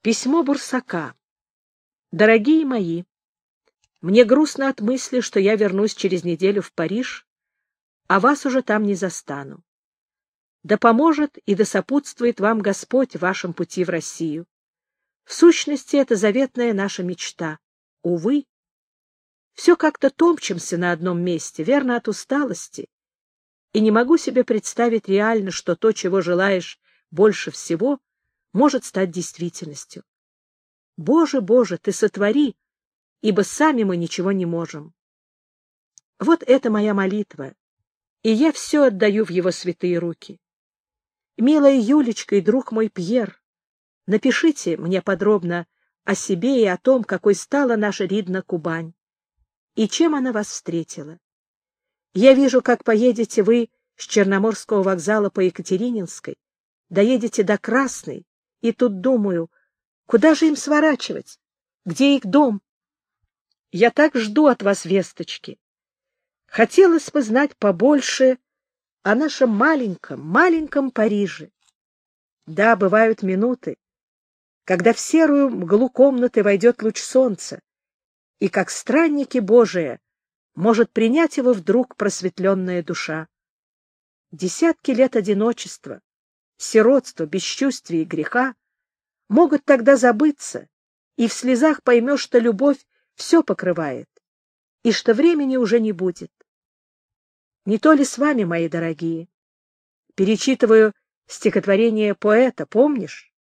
Письмо Бурсака. Дорогие мои, мне грустно от мысли, что я вернусь через неделю в Париж, а вас уже там не застану. Да поможет и да сопутствует вам Господь в вашем пути в Россию. В сущности, это заветная наша мечта. Увы, все как-то топчемся на одном месте, верно, от усталости, и не могу себе представить реально, что то, чего желаешь больше всего, может стать действительностью. Боже, Боже, Ты сотвори, ибо сами мы ничего не можем. Вот это моя молитва, и я все отдаю в Его святые руки. Милая Юлечка и друг мой Пьер, напишите мне подробно о себе и о том, какой стала наша Ридна Кубань, и чем она вас встретила. Я вижу, как поедете вы с Черноморского вокзала по Екатерининской, доедете до Красной, и тут думаю, куда же им сворачивать? Где их дом? Я так жду от вас весточки. Хотелось бы знать побольше о нашем маленьком Париже. Да, бывают минуты, когда в серую мглу комнаты войдет луч солнца, и, как странники Божие, может принять его вдруг просветленная душа. Десятки лет одиночества, сиротства, бесчувствия и греха могут тогда забыться, и в слезах поймешь, что любовь все покрывает, и что времени уже не будет. Не то ли с вами, мои дорогие? Перечитываю стихотворение поэта, помнишь?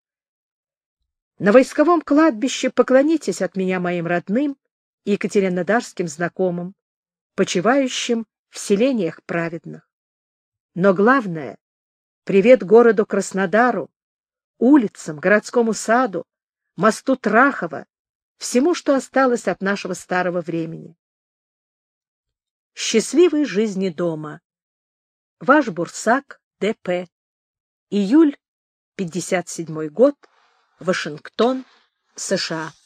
На войсковом кладбище поклонитесь от меня моим родным и екатеринодарским знакомым, почивающим в селениях праведных. Но главное — привет городу Краснодару, улицам, городскому саду, мосту Трахова, всему, что осталось от нашего старого времени. Счастливой жизни дома. Ваш Бурсак, Д.П. Июль, 57 год, Вашингтон, США.